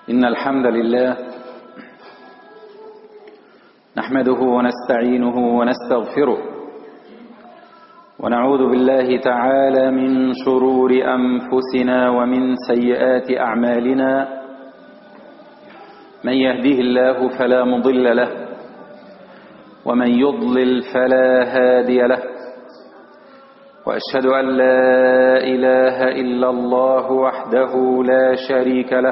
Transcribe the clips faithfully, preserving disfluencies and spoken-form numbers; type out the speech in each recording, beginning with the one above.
إن الحمد لله نحمده ونستعينه ونستغفره ونعوذ بالله تعالى من شرور أنفسنا ومن سيئات أعمالنا. من يهده الله فلا مضل له ومن يضلل فلا هادي له، وأشهد أن لا إله إلا الله وحده لا شريك له،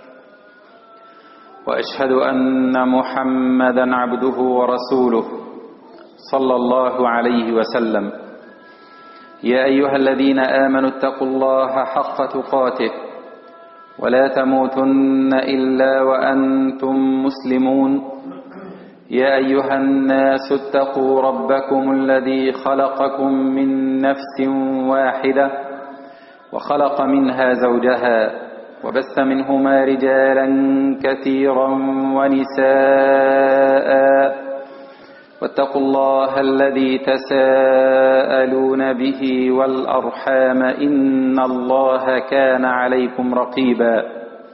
وأشهد أن محمدا عبده ورسوله صلى الله عليه وسلم. يا أيها الذين آمنوا اتقوا الله حق تقاته ولا تموتن إلا وأنتم مسلمون. يا أيها الناس اتقوا ربكم الذي خلقكم من نفس واحدة وخلق منها زوجها وبث منهما رجالا كثيرا ونساء، واتقوا الله الذي تساءلون به والأرحام إن الله كان عليكم رقيبا.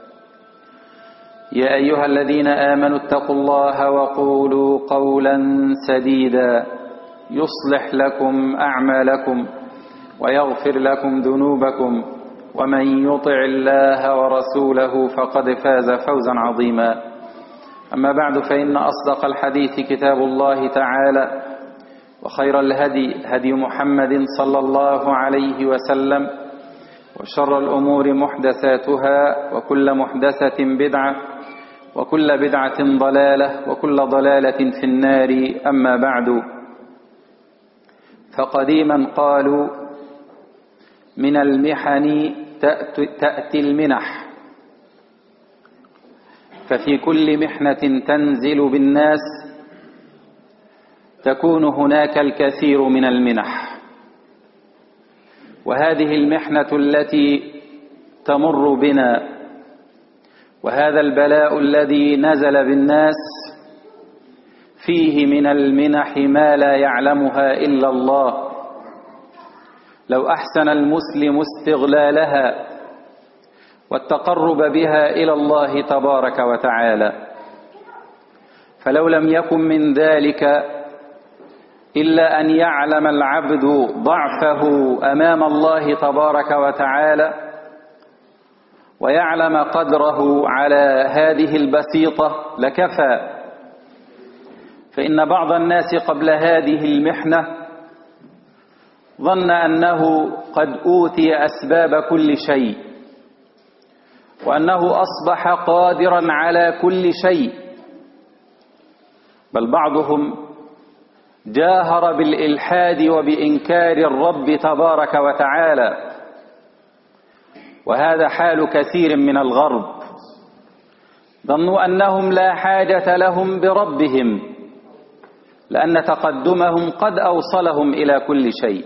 يا أيها الذين آمنوا اتقوا الله وقولوا قولا سديدا يصلح لكم أعمالكم ويغفر لكم ذنوبكم، ومن يطع الله ورسوله فقد فاز فوزا عظيما. أما بعد، فإن أصدق الحديث كتاب الله تعالى، وخير الهدي هدي محمد صلى الله عليه وسلم، وشر الأمور محدثاتها، وكل محدثة بدعة، وكل بدعة ضلالة، وكل ضلالة في النار. أما بعد، فقديما قالوا من المحن تأتي المنح، ففي كل محنة تنزل بالناس تكون هناك الكثير من المنح، وهذه المحنة التي تمر بنا وهذا البلاء الذي نزل بالناس فيه من المنح ما لا يعلمها إلا الله. لو أحسن المسلم استغلالها والتقرب بها إلى الله تبارك وتعالى، فلو لم يكن من ذلك إلا أن يعلم العبد ضعفه أمام الله تبارك وتعالى، ويعلم قدره على هذه البسيطة لكفى. فإن بعض الناس قبل هذه المحنة ظن أنه قد أوتي أسباب كل شيء، وأنه أصبح قادرا على كل شيء، بل بعضهم جاهر بالإلحاد وبإنكار الرب تبارك وتعالى، وهذا حال كثير من الغرب. ظنوا أنهم لا حاجة لهم بربهم، لأن تقدمهم قد أوصلهم إلى كل شيء.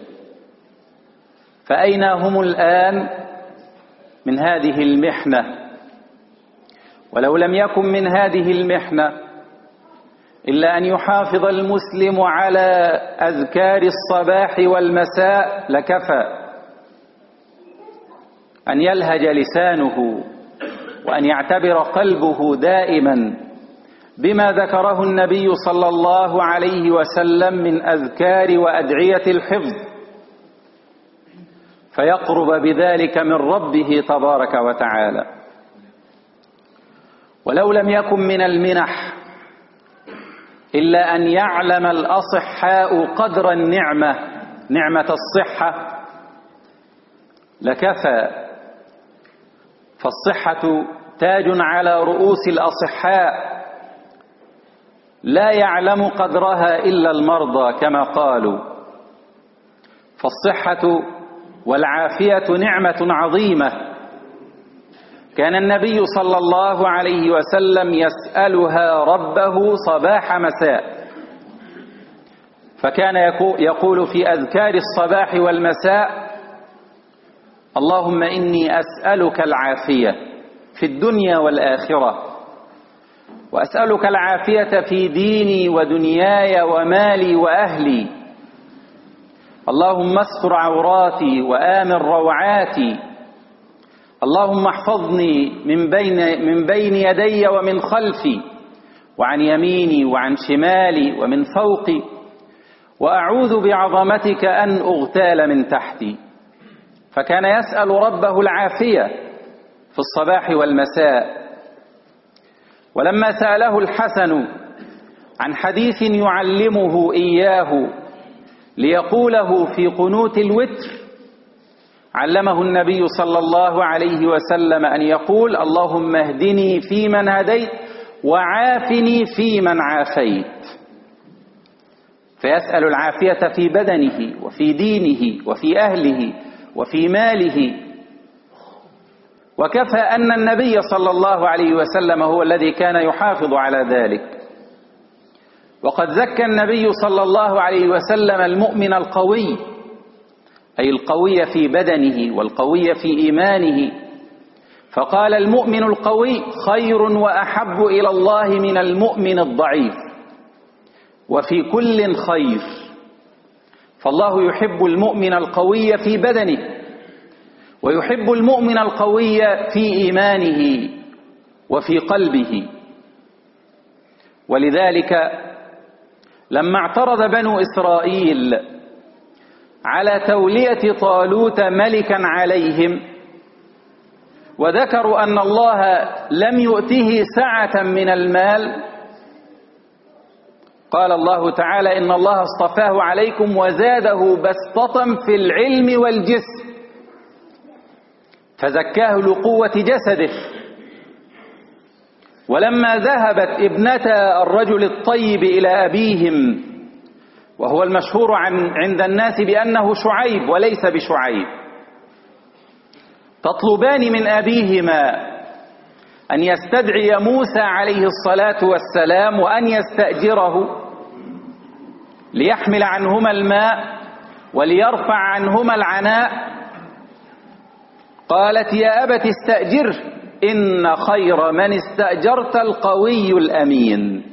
فأين هم الآن من هذه المحنة؟ ولو لم يكن من هذه المحنة إلا أن يحافظ المسلم على أذكار الصباح والمساء لكفى. أن يلهج لسانه وأن يعتبر قلبه دائما بما ذكره النبي صلى الله عليه وسلم من أذكار وأدعية الحفظ، فيقرب بذلك من ربه تبارك وتعالى. ولو لم يكن من المنح إلا أن يعلم الأصحاء قدر النعمة، نعمة الصحة، لكفى. فالصحة تاج على رؤوس الأصحاء، لا يعلم قدرها إلا المرضى كما قالوا. فالصحة والعافية نعمة عظيمة، كان النبي صلى الله عليه وسلم يسألها ربه صباح مساء، فكان يقول في أذكار الصباح والمساء: اللهم إني أسألك العافية في الدنيا والآخرة، وأسألك العافية في ديني ودنياي ومالي وأهلي. اللهم استر عوراتي وآمن روعاتي. اللهم احفظني من بين, من بين يدي ومن خلفي وعن يميني وعن شمالي ومن فوقي، وأعوذ بعظمتك أن أغتال من تحتي. فكان يسأل ربه العافية في الصباح والمساء. ولما سأله الحسن عن حديث يعلمه إياه ليقوله في قنوت الوتر، علمه النبي صلى الله عليه وسلم أن يقول: اللهم اهدني فيمن هديت وعافني فيمن عافيت. فيسأل العافية في بدنه وفي دينه وفي أهله وفي ماله. وكفى أن النبي صلى الله عليه وسلم هو الذي كان يحافظ على ذلك. وقد زكى النبي صلى الله عليه وسلم المؤمن القوي، أي القوي في بدنه والقوي في إيمانه، فقال: المؤمن القوي خير وأحب إلى الله من المؤمن الضعيف، وفي كل خير. فالله يحب المؤمن القوي في بدنه، ويحب المؤمن القوي في إيمانه وفي قلبه. ولذلك لما اعترض بنو إسرائيل على تولية طالوت ملكا عليهم، وذكروا أن الله لم يؤته سعة من المال، قال الله تعالى: إن الله اصطفاه عليكم وزاده بسطة في العلم والجسم، فزكاه لقوة جسده. ولما ذهبت ابنة الرجل الطيب إلى أبيهم، وهو المشهور عن عند الناس بأنه شعيب وليس بشعيب، تطلبان من أبيهما أن يستدعي موسى عليه الصلاة والسلام وأن يستأجره ليحمل عنهما الماء وليرفع عنهما العناء، قالت: يا أبت استأجره إن خير من استأجرت القوي الأمين.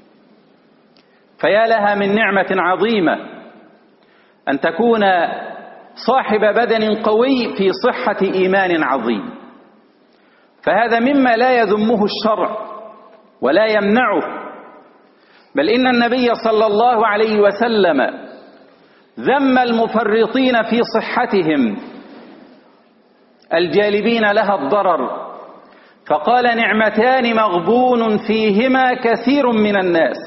فيا لها من نعمة عظيمة أن تكون صاحب بدن قوي في صحة إيمان عظيم. فهذا مما لا يذمه الشرع ولا يمنعه، بل إن النبي صلى الله عليه وسلم ذم المفرطين في صحتهم الجالبين لها الضرر، فقال: نعمتان مغبون فيهما كثير من الناس: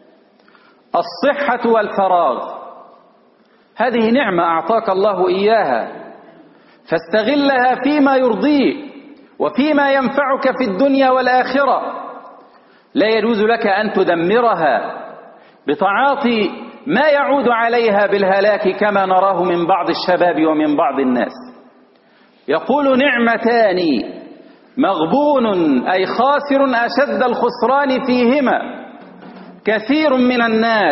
الصحة والفراغ. هذه نعمة أعطاك الله إياها، فاستغلها فيما يرضيك وفيما ينفعك في الدنيا والآخرة. لا يجوز لك أن تدمرها بتعاطي ما يعود عليها بالهلاك كما نراه من بعض الشباب ومن بعض الناس. يقول: نعمتان مغبون أي خاسر أشد الخسران فيهما كثير من الناس: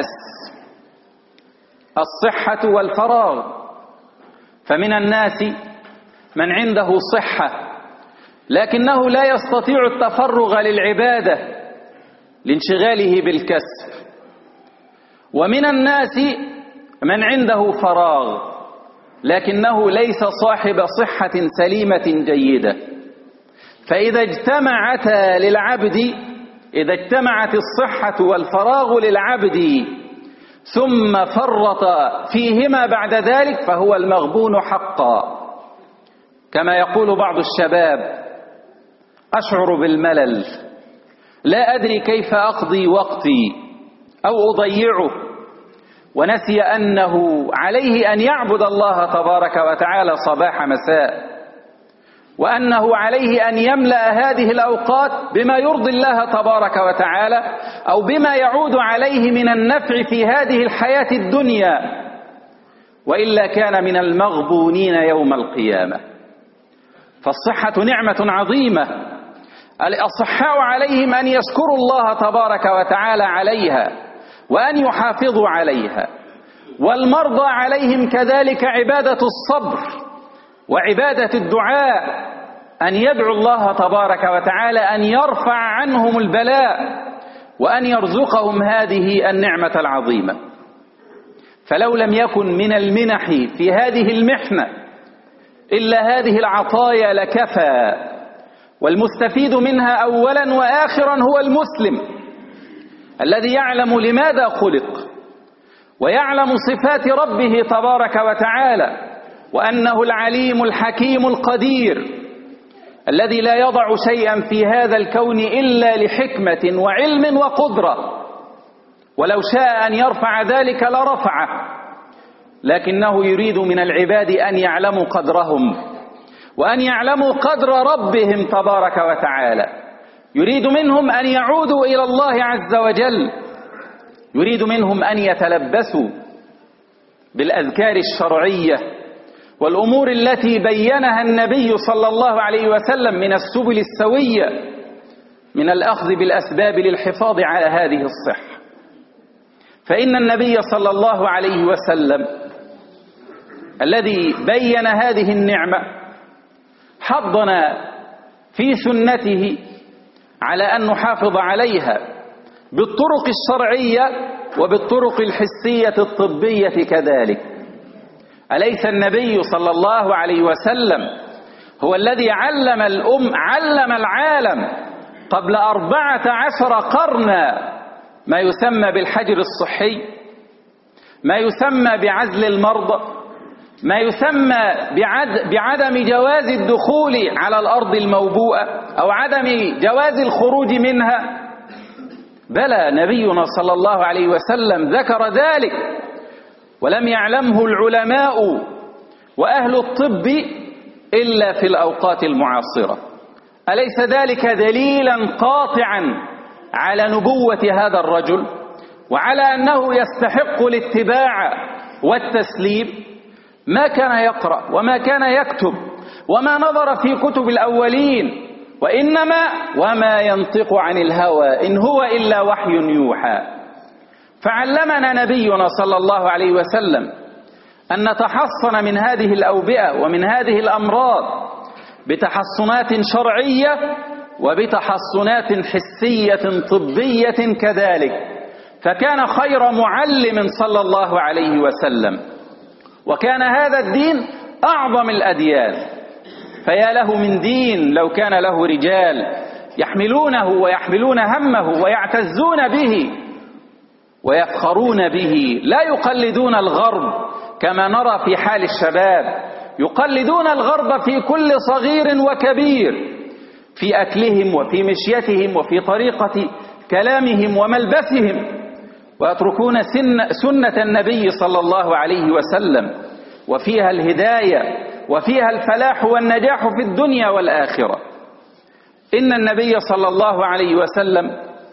الصحة والفراغ. فمن الناس من عنده صحة لكنه لا يستطيع التفرغ للعبادة لانشغاله بالكسب، ومن الناس من عنده فراغ لكنه ليس صاحب صحة سليمة جيدة. فإذا اجتمعتا للعبد، إذا اجتمعت الصحة والفراغ للعبد ثم فرط فيهما بعد ذلك فهو المغبون حقا. كما يقول بعض الشباب: أشعر بالملل، لا أدري كيف أقضي وقتي أو أضيعه، ونسي أنه عليه أن يعبد الله تبارك وتعالى صباح مساء، وأنه عليه أن يملأ هذه الأوقات بما يرضي الله تبارك وتعالى أو بما يعود عليه من النفع في هذه الحياة الدنيا، وإلا كان من المغبونين يوم القيامة. فالصحة نعمة عظيمة، الأصحاء عليهم أن يشكروا الله تبارك وتعالى عليها وأن يحافظوا عليها، والمرضى عليهم كذلك عبادة الصبر وعبادة الدعاء، أن يدعو الله تبارك وتعالى أن يرفع عنهم البلاء وأن يرزقهم هذه النعمة العظيمة. فلو لم يكن من المنح في هذه المحنة إلا هذه العطايا لكفى، والمستفيد منها أولا وآخرا هو المسلم الذي يعلم لماذا خلق، ويعلم صفات ربه تبارك وتعالى، وأنه العليم الحكيم القدير الذي لا يضع شيئا في هذا الكون إلا لحكمة وعلم وقدرة، ولو شاء أن يرفع ذلك لرفعه، لكنه يريد من العباد أن يعلموا قدرهم وأن يعلموا قدر ربهم تبارك وتعالى. يريد منهم أن يعودوا إلى الله عز وجل، يريد منهم أن يتلبسوا بالأذكار الشرعية والأمور التي بينها النبي صلى الله عليه وسلم من السبل السوية، من الأخذ بالأسباب للحفاظ على هذه الصحة. فإن النبي صلى الله عليه وسلم الذي بين هذه النعمة حضنا في سنته على أن نحافظ عليها بالطرق الشرعية وبالطرق الحسية الطبية كذلك. أليس النبي صلى الله عليه وسلم هو الذي علم الأم علم العالم قبل أربعة عشر قرنا ما يسمى بالحجر الصحي، ما يسمى بعزل المرضى، ما يسمى بعد بعدم جواز الدخول على الأرض الموبوءة أو عدم جواز الخروج منها؟ بلى، نبينا صلى الله عليه وسلم ذكر ذلك، ولم يعلمه العلماء وأهل الطب إلا في الأوقات المعاصرة. أليس ذلك دليلا قاطعا على نبوة هذا الرجل وعلى أنه يستحق الاتباع والتسليم؟ ما كان يقرأ وما كان يكتب وما نظر في كتب الأولين، وإنما وما ينطق عن الهوى إن هو إلا وحي يوحى. فعلمنا نبينا صلى الله عليه وسلم أن نتحصن من هذه الأوبئة ومن هذه الأمراض بتحصنات شرعية وبتحصنات حسية طبية كذلك. فكان خير معلم صلى الله عليه وسلم، وكان هذا الدين أعظم الأديان. فيا له من دين لو كان له رجال يحملونه ويحملون همه ويعتزون به ويفخرون به، لا يقلدون الغرب كما نرى في حال الشباب، يقلدون الغرب في كل صغير وكبير، في أكلهم وفي مشيتهم وفي طريقة كلامهم وملبسهم، ويتركون سن سنة النبي صلى الله عليه وسلم، وفيها الهداية وفيها الفلاح والنجاح في الدنيا والآخرة. إن النبي صلى الله عليه وسلم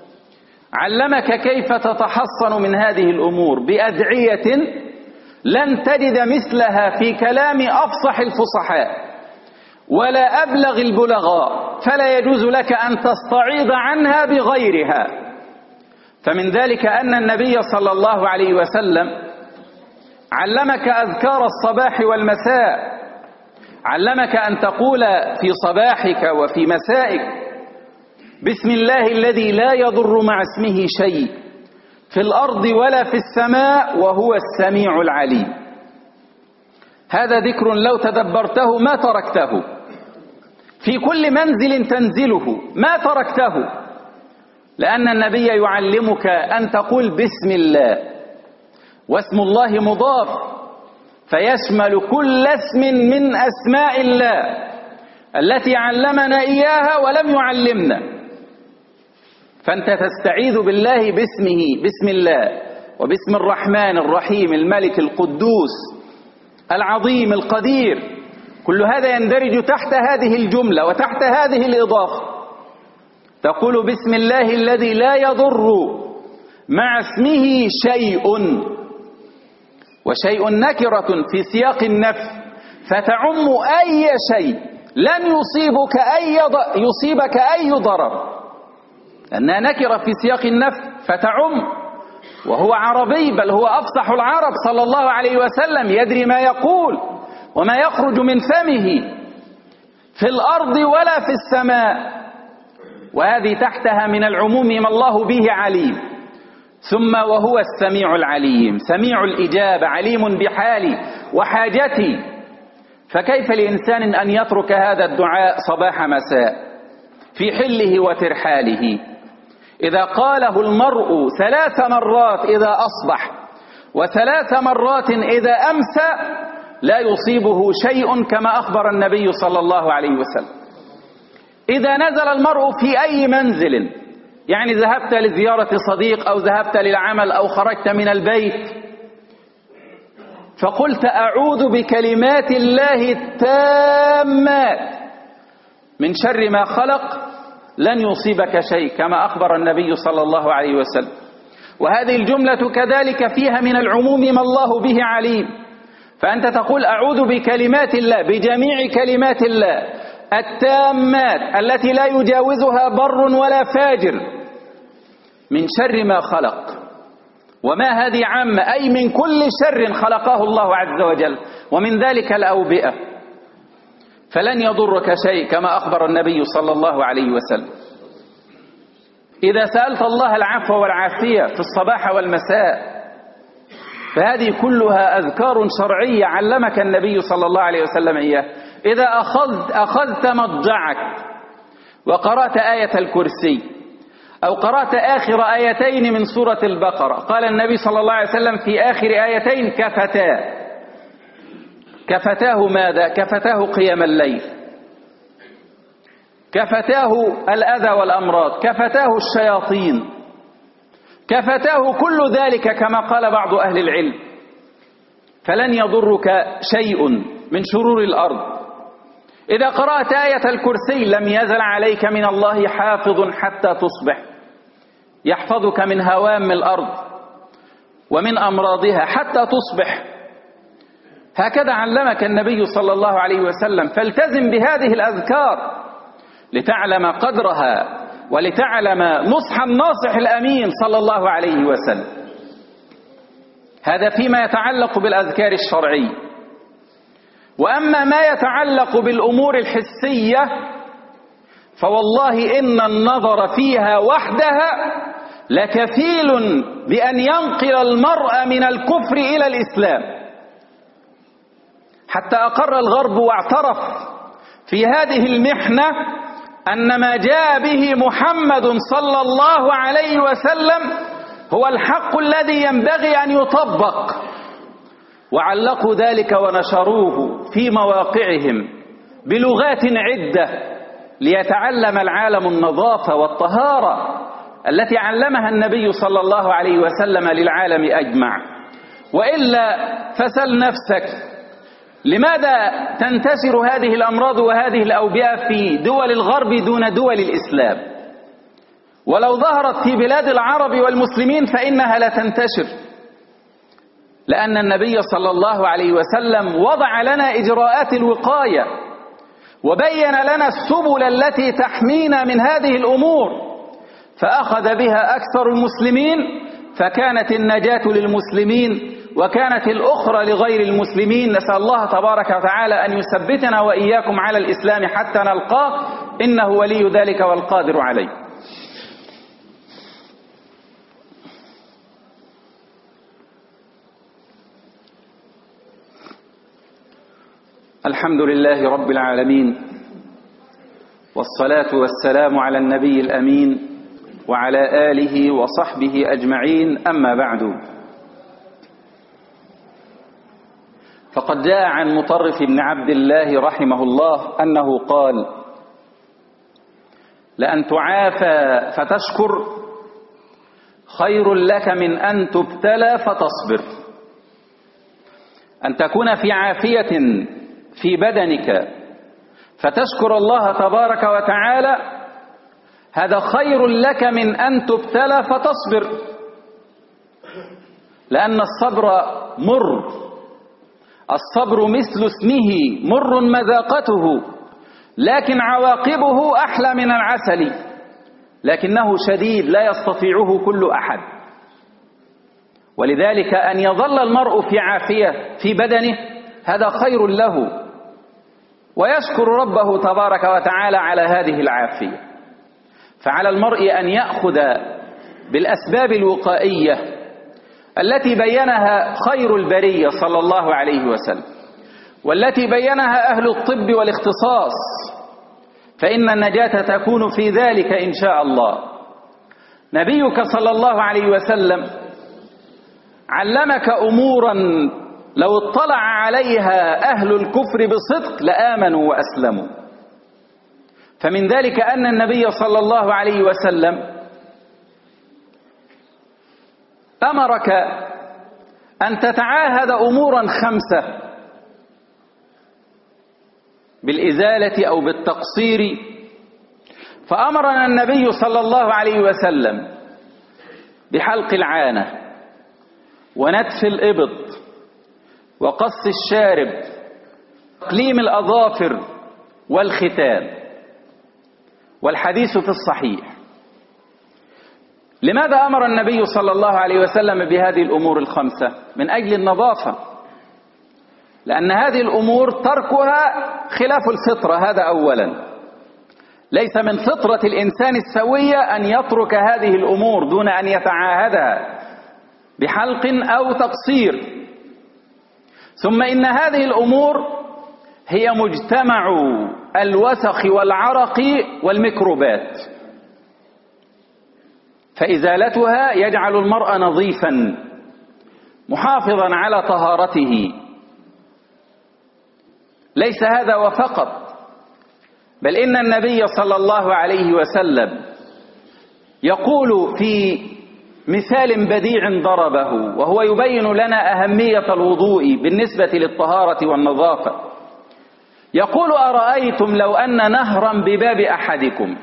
علمك كيف تتحصن من هذه الأمور بأدعية لن تجد مثلها في كلام أفصح الفصحاء ولا أبلغ البلغاء، فلا يجوز لك أن تستعيض عنها بغيرها. فمن ذلك أن النبي صلى الله عليه وسلم علمك أذكار الصباح والمساء، علمك أن تقول في صباحك وفي مسائك بسم الله الذي لا يضر مع اسمه شيء في الأرض ولا في السماء وهو السميع العليم. هذا ذكر لو تدبرته ما تركته، في كل منزل تنزله ما تركته، لأن النبي يعلمك أن تقول بسم الله، واسم الله مضاف فيشمل كل اسم من أسماء الله التي علمنا إياها ولم يعلمنا. فأنت تستعيذ بالله باسمه بسم الله وباسم الرحمن الرحيم الملك القدوس العظيم القدير، كل هذا يندرج تحت هذه الجملة وتحت هذه الإضافة. تقول بسم الله الذي لا يضر مع اسمه شيء، وشيء نكرة في سياق النفي فتعم أي شيء لن يصيبك أي يصيبك أي ضرر، لأنها نكرة في سياق النفي فتعم، وهو عربي بل هو أفصح العرب صلى الله عليه وسلم، يدري ما يقول وما يخرج من فمه في الأرض ولا في السماء، وهذه تحتها من العموم ما الله به عليم. ثم وهو السميع العليم، سميع الإجابة، عليم بحالي وحاجتي، فكيف لإنسان أن يترك هذا الدعاء صباح مساء في حله وترحاله؟ إذا قاله المرء ثلاث مرات إذا أصبح وثلاث مرات إذا أمسى لا يصيبه شيء كما أخبر النبي صلى الله عليه وسلم. إذا نزل المرء في أي منزل، يعني ذهبت لزيارة صديق أو ذهبت للعمل أو خرجت من البيت فقلت أعوذ بكلمات الله التامات من شر ما خلق، لن يصيبك شيء كما أخبر النبي صلى الله عليه وسلم. وهذه الجملة كذلك فيها من العموم ما الله به عليم، فأنت تقول أعوذ بكلمات الله، بجميع كلمات الله التامات التي لا يجاوزها بر ولا فاجر، من شر ما خلق. وما هذه عامة، أي من كل شر خلقه الله عز وجل، ومن ذلك الأوبئة، فلن يضرك شيء كما أخبر النبي صلى الله عليه وسلم. إذا سألت الله العفو والعافية في الصباح والمساء فهذه كلها أذكار شرعية علمك النبي صلى الله عليه وسلم إياه. إذا أخذت, أخذت مضجعك وقرأت آية الكرسي أو قرأت آخر آيتين من سورة البقرة، قال النبي صلى الله عليه وسلم في آخر آيتين كفتاه. كفتاه ماذا؟ كفتاه قيام الليل، كفتاه الأذى والأمراض، كفتاه الشياطين، كفتاه كل ذلك كما قال بعض أهل العلم. فلن يضرك شيء من شرور الأرض. إذا قرأت آية الكرسي لم يزل عليك من الله حافظ حتى تصبح، يحفظك من هوام الأرض ومن أمراضها حتى تصبح. هكذا علمك النبي صلى الله عليه وسلم، فالتزم بهذه الأذكار لتعلم قدرها ولتعلم نصح الناصح الأمين صلى الله عليه وسلم. هذا فيما يتعلق بالأذكار الشرعية. وأما ما يتعلق بالأمور الحسية فوالله إن النظر فيها وحدها لكفيل بأن ينقل المرء من الكفر إلى الإسلام. حتى أقر الغرب واعترف في هذه المحنة أن ما جاء به محمد صلى الله عليه وسلم هو الحق الذي ينبغي أن يطبق، وعلقوا ذلك ونشروه في مواقعهم بلغات عدة ليتعلم العالم النظافة والطهارة التي علمها النبي صلى الله عليه وسلم للعالم أجمع. وإلا فسل نفسك، لماذا تنتشر هذه الأمراض وهذه الأوبئة في دول الغرب دون دول الإسلام؟ ولو ظهرت في بلاد العرب والمسلمين فإنها لا تنتشر، لأن النبي صلى الله عليه وسلم وضع لنا إجراءات الوقاية وبين لنا السبل التي تحمينا من هذه الأمور، فأخذ بها أكثر المسلمين، فكانت النجاة للمسلمين وكانت الأخرى لغير المسلمين. نسأل الله تبارك وتعالى أن يثبتنا وإياكم على الإسلام حتى نلقاه، إنه ولي ذلك والقادر عليه. الحمد لله رب العالمين، والصلاة والسلام على النبي الأمين وعلى آله وصحبه أجمعين، أما بعد. فقد جاء عن مطرف بن عبد الله رحمه الله أنه قال: لأن تعافى فتشكر خير لك من أن تبتلى فتصبر. أن تكون في عافية في بدنك فتشكر الله تبارك وتعالى، هذا خير لك من أن تبتلى فتصبر، لأن الصبر مر، الصبر مثل اسمه مر مذاقته، لكن عواقبه أحلى من العسل، لكنه شديد لا يستطيعه كل أحد. ولذلك أن يظل المرء في عافية في بدنه هذا خير له، ويشكر ربه تبارك وتعالى على هذه العافية. فعلى المرء أن يأخذ بالأسباب الوقائية التي بينها خير البرية صلى الله عليه وسلم. والتي بينها أهل الطب والاختصاص، فإن النجاة تكون في ذلك إن شاء الله. نبيك صلى الله عليه وسلم علمك أمورا لو اطلع عليها أهل الكفر بصدق لآمنوا وأسلموا. فمن ذلك أن النبي صلى الله عليه وسلم أمرك أن تتعاهد أمورا خمسة بالإزالة أو بالتقصير. فأمرنا النبي صلى الله عليه وسلم بحلق العانة ونتف الإبط وقص الشارب وتقليم الأظافر والختان، والحديث في الصحيح. لماذا أمر النبي صلى الله عليه وسلم بهذه الأمور الخمسة؟ من أجل النظافة، لأن هذه الأمور تركها خلاف الفطرة. هذا أولا، ليس من فطرة الإنسان السوية أن يترك هذه الأمور دون أن يتعاهدها بحلق أو تقصير. ثم إن هذه الأمور هي مجتمع الوسخ والعرق والميكروبات، فإزالتها يجعل المرء نظيفا محافظا على طهارته. ليس هذا وفقط، بل إن النبي صلى الله عليه وسلم يقول في مثال بديع ضربه، وهو يبين لنا أهمية الوضوء بالنسبة للطهارة والنظافة. يقول: أرأيتم لو أن نهرا بباب أحدكم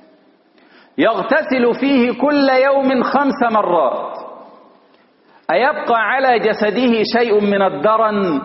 يغتسل فيه كل يوم خمس مرات، أيبقى على جسده شيء من الدرن؟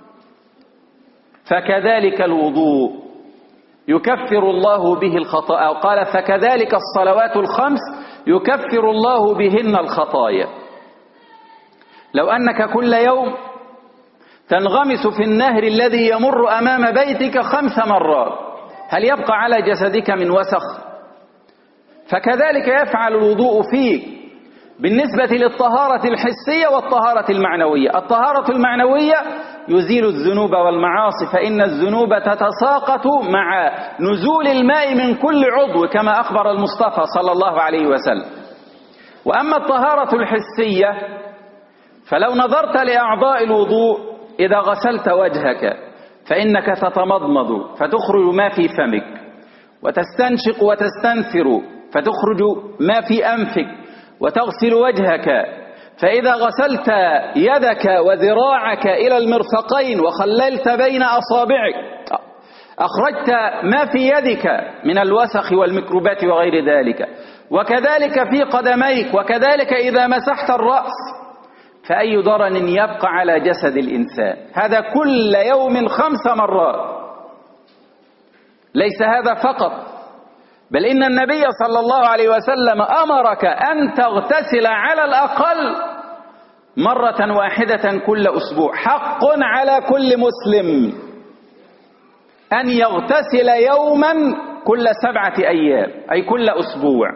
فكذلك الوضوء يكفر الله به الخطايا، أو قال: فكذلك الصلوات الخمس يكفر الله بهن الخطايا. لو أنك كل يوم تنغمس في النهر الذي يمر أمام بيتك خمس مرات، هل يبقى على جسدك من وسخ؟ فكذلك يفعل الوضوء فيك بالنسبة للطهارة الحسية والطهارة المعنوية. الطهارة المعنوية يزيل الذنوب والمعاصي، فإن الذنوب تتساقط مع نزول الماء من كل عضو كما أخبر المصطفى صلى الله عليه وسلم. وأما الطهارة الحسية فلو نظرت لأعضاء الوضوء، إذا غسلت وجهك فإنك تتمضمض فتخرج ما في فمك، وتستنشق وتستنثر فتخرج ما في أنفك، وتغسل وجهك، فإذا غسلت يدك وذراعك إلى المرفقين وخللت بين أصابعك أخرجت ما في يدك من الوسخ والميكروبات وغير ذلك. وكذلك في قدميك، وكذلك إذا مسحت الرأس، فأي درن يبقى على جسد الإنسان؟ هذا كل يوم خمس مرات. ليس هذا فقط، بل إن النبي صلى الله عليه وسلم أمرك أن تغتسل على الأقل مرة واحدة كل أسبوع. حق على كل مسلم أن يغتسل يوما كل سبعة أيام، أي كل أسبوع،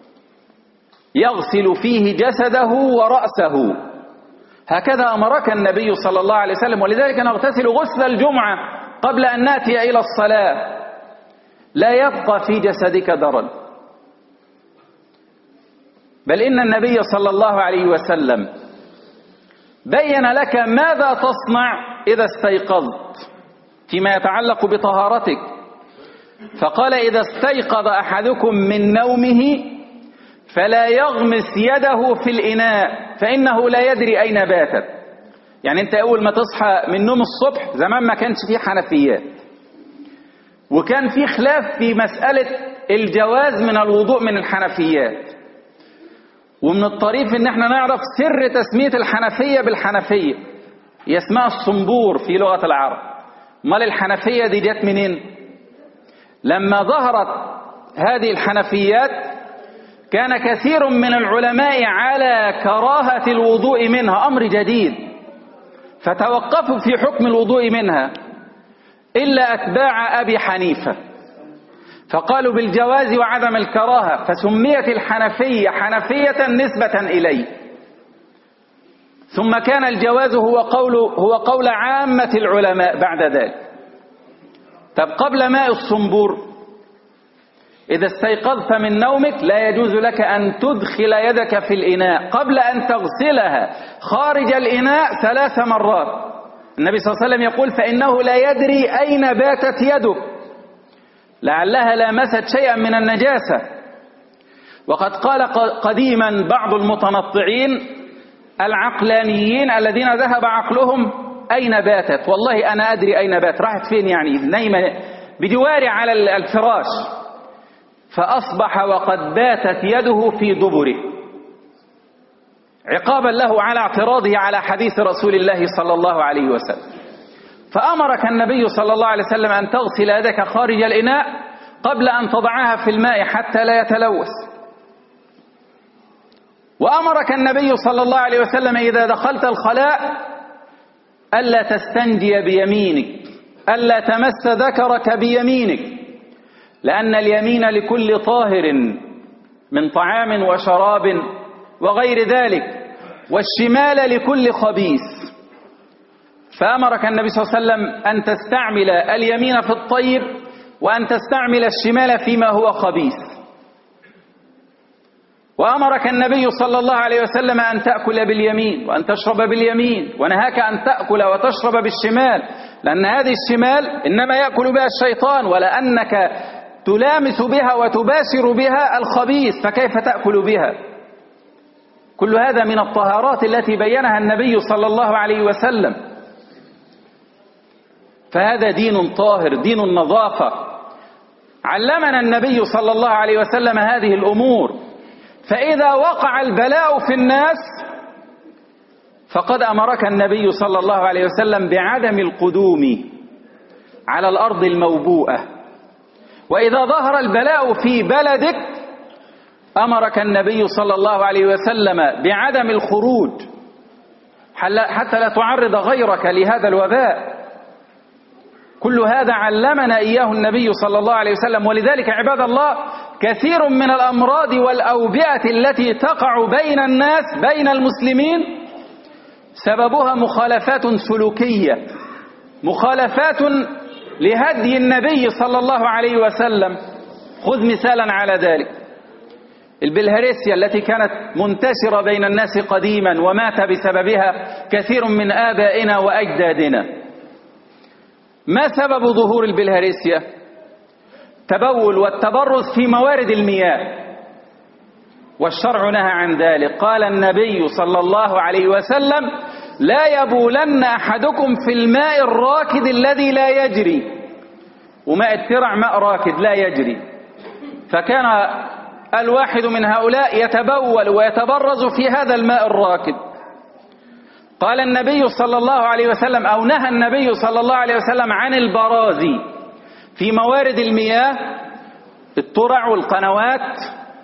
يغسل فيه جسده ورأسه. هكذا أمرك النبي صلى الله عليه وسلم. ولذلك نغتسل غسل الجمعة قبل أن نأتي إلى الصلاة، لا يبقى في جسدك درن. بل إن النبي صلى الله عليه وسلم بين لك ماذا تصنع إذا استيقظت فيما يتعلق بطهارتك، فقال: إذا استيقظ أحدكم من نومه فلا يغمس يده في الإناء فإنه لا يدري أين باتت. يعني أنت أول ما تصحى من نوم الصبح، زمان ما كانش فيه حنفيات، وكان في خلاف في مسألة الجواز من الوضوء من الحنفيات. ومن الطريف ان احنا نعرف سر تسمية الحنفية بالحنفية، هي اسمها الصنبور في لغة العرب. امال الحنفية دي جت منين؟ لما ظهرت هذه الحنفيات كان كثير من العلماء على كراهة الوضوء منها، أمر جديد، فتوقفوا في حكم الوضوء منها إلا أتباع أبي حنيفة، فقالوا بالجواز وعدم الكراهة، فسميت الحنفية حنفية نسبة إليه. ثم كان الجواز هو قول هو قول عامة العلماء بعد ذلك. طب قبل ماء الصنبور، إذا استيقظت من نومك لا يجوز لك أن تدخل يدك في الإناء قبل أن تغسلها خارج الإناء ثلاث مرات. النبي صلى الله عليه وسلم يقول: فإنه لا يدري أين باتت يده، لعلها لامست شيئا من النجاسة. وقد قال قديما بعض المتنطعين العقلانيين الذين ذهب عقلهم: أين باتت؟ والله أنا أدري أين بات. راحت فين يعني؟ نايمة بجواري على الفراش. فأصبح وقد باتت يده في دبره، عقابا له على اعتراضه على حديث رسول الله صلى الله عليه وسلم. فأمرك النبي صلى الله عليه وسلم أن تغسل يدك خارج الإناء قبل أن تضعها في الماء حتى لا يتلوث. وأمرك النبي صلى الله عليه وسلم إذا دخلت الخلاء ألا تستنجي بيمينك، ألا تمس ذكرك بيمينك، لأن اليمين لكل طاهر من طعام وشراب وغير ذلك، والشمال لكل خبيث. فأمرك النبي صلى الله عليه وسلم أن تستعمل اليمين في الطيب وأن تستعمل الشمال فيما هو خبيث. وأمرك النبي صلى الله عليه وسلم أن تأكل باليمين وأن تشرب باليمين، ونهاك أن تأكل وتشرب بالشمال، لأن هذه الشمال إنما يأكل بها الشيطان، ولأنك تلامس بها وتباشر بها الخبيث، فكيف تأكل بها؟ كل هذا من الطهارات التي بينها النبي صلى الله عليه وسلم. فهذا دين طاهر، دين النظافة. علمنا النبي صلى الله عليه وسلم هذه الأمور. فإذا وقع البلاء في الناس فقد أمرك النبي صلى الله عليه وسلم بعدم القدوم على الأرض الموبوءة. وإذا ظهر البلاء في بلدك أمرك النبي صلى الله عليه وسلم بعدم الخروج حتى لا تعرض غيرك لهذا الوباء. كل هذا علمنا إياه النبي صلى الله عليه وسلم. ولذلك عباد الله كثير من الأمراض والأوبئة التي تقع بين الناس بين المسلمين سببها مخالفات سلوكية، مخالفات لهدي النبي صلى الله عليه وسلم. خذ مثالا على ذلك: البلهارسيا التي كانت منتشرة بين الناس قديما ومات بسببها كثير من آبائنا وأجدادنا. ما سبب ظهور البلهارسيا؟ تبول والتبرز في موارد المياه، والشرع نهى عن ذلك. قال النبي صلى الله عليه وسلم: لا يبولن أحدكم في الماء الراكد الذي لا يجري. وماء الترع ماء راكد لا يجري، فكان الواحد من هؤلاء يتبول ويتبرز في هذا الماء الراكد. قال النبي صلى الله عليه وسلم أو نهى النبي صلى الله عليه وسلم عن البراز في موارد المياه، الترع والقنوات،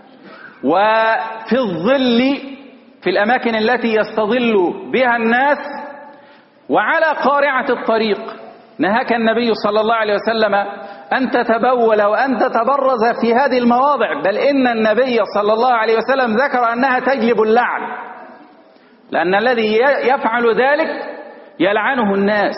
وفي الظل في الأماكن التي يستظل بها الناس، وعلى قارعة الطريق. نهاك النبي صلى الله عليه وسلم أن تتبول وأن تتبرز في هذه المواضع، بل إن النبي صلى الله عليه وسلم ذكر أنها تجلب اللعن، لأن الذي يفعل ذلك يلعنه الناس،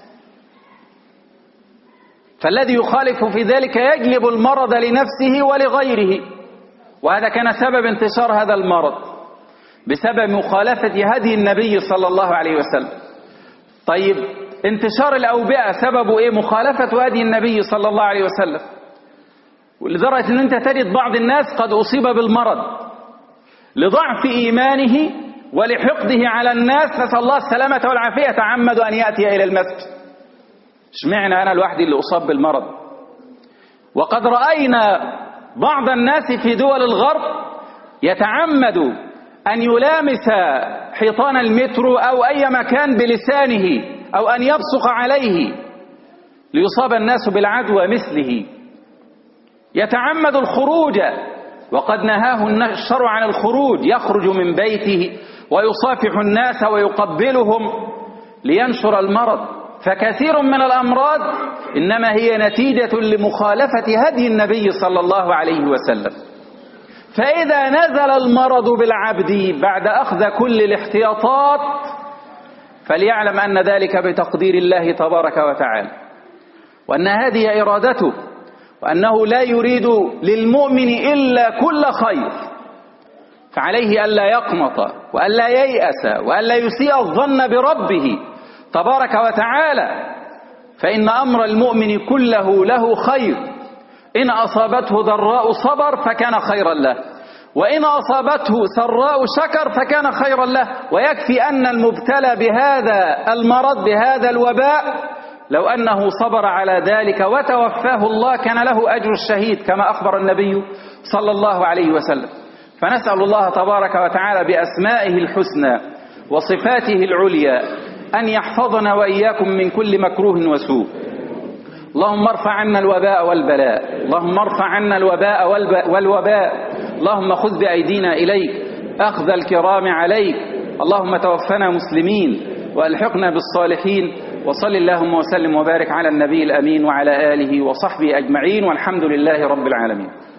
فالذي يخالف في ذلك يجلب المرض لنفسه ولغيره. وهذا كان سبب انتشار هذا المرض بسبب مخالفة هدي النبي صلى الله عليه وسلم. طيب انتشار الأوبئة سببه إيه؟ مخالفة هدي النبي صلى الله عليه وسلم، ولدرجة أن أنت تجد بعض الناس قد أصيب بالمرض لضعف إيمانه ولحقده على الناس، نسأل الله السلامة والعافية، تعمد أن يأتي إلى المسجد. اشمعنى أنا الوحيد اللي أصاب بالمرض؟ وقد رأينا بعض الناس في دول الغرب يتعمد أن يلامس حيطان المترو أو أي مكان بلسانه أو أن يبصق عليه ليصاب الناس بالعدوى مثله. يتعمد الخروج وقد نهاه الشرع عن الخروج، يخرج من بيته ويصافح الناس ويقبلهم لينشر المرض. فكثير من الأمراض إنما هي نتيجة لمخالفة هدي النبي صلى الله عليه وسلم. فإذا نزل المرض بالعبد بعد أخذ كل الاحتياطات فليعلم أن ذلك بتقدير الله تبارك وتعالى، وأن هذه إرادته، وأنه لا يريد للمؤمن إلا كل خير، فعليه ألا يقنط وألا ييأس وألا يسيء الظن بربه تبارك وتعالى، فإن أمر المؤمن كله له خير. إن أصابته ضراء صبر فكان خيرا له، وإن أصابته سراء شكر فكان خيرا له. ويكفي أن المبتلى بهذا المرض بهذا الوباء لو أنه صبر على ذلك وتوفاه الله كان له أجر الشهيد كما أخبر النبي صلى الله عليه وسلم. فنسأل الله تبارك وتعالى بأسمائه الحسنى وصفاته العليا أن يحفظنا وإياكم من كل مكروه وسوء. اللهم ارفع عنا الوباء والبلاء، اللهم ارفع عنا الوباء والوباء، اللهم خذ بأيدينا إليك أخذ الكرام عليك، اللهم توفنا مسلمين وألحقنا بالصالحين. وصل اللهم وسلم وبارك على النبي الأمين وعلى آله وصحبه أجمعين، والحمد لله رب العالمين.